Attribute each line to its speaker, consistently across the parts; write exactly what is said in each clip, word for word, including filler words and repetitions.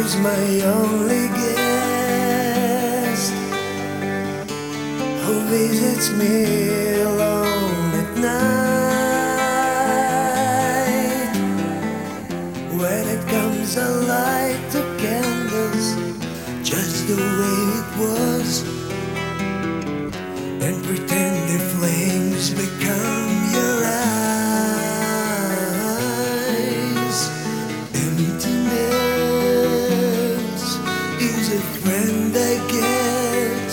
Speaker 1: who's my only guest, who visits me alone at night. When it comes, I light the candles just the way it was, and pretend the flames become your eyes. Emptiness is a friend I get,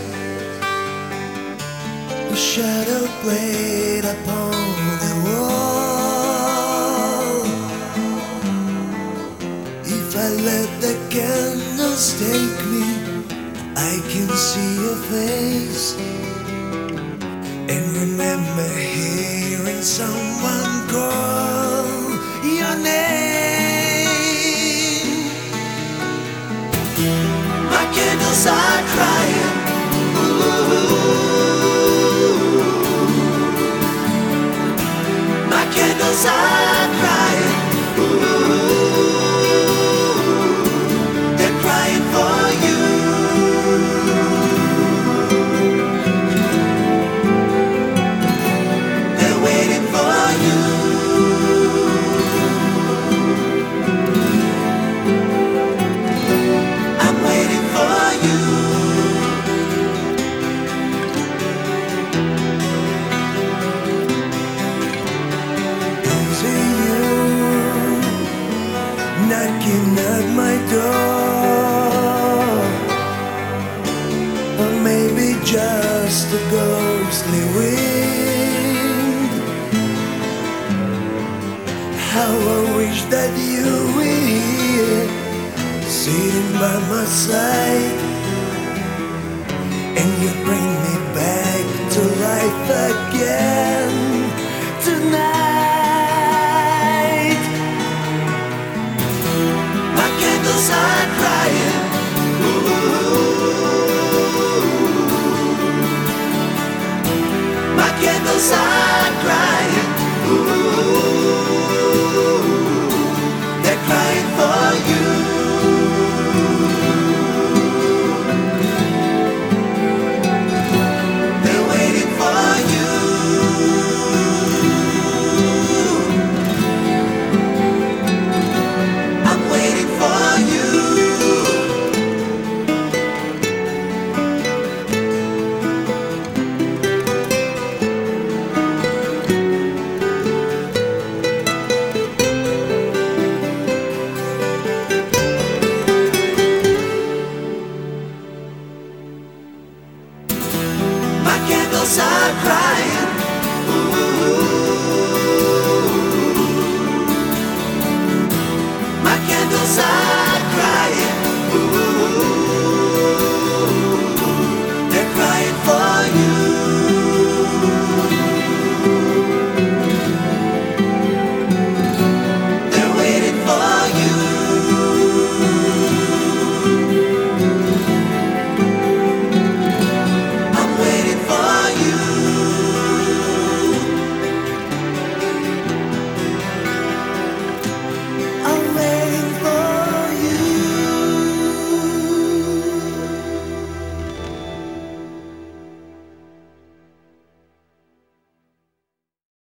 Speaker 1: a shadow played upon the wall. If I let the candles take me, I can see your face, and remember hearing someone call your name. My candles are crying, ooh. My candles are crying, ooh. They're crying for you. Knocking at my door, or maybe just a ghostly wind. How I wish that you were here, sitting by my side, and you bring me back to life again.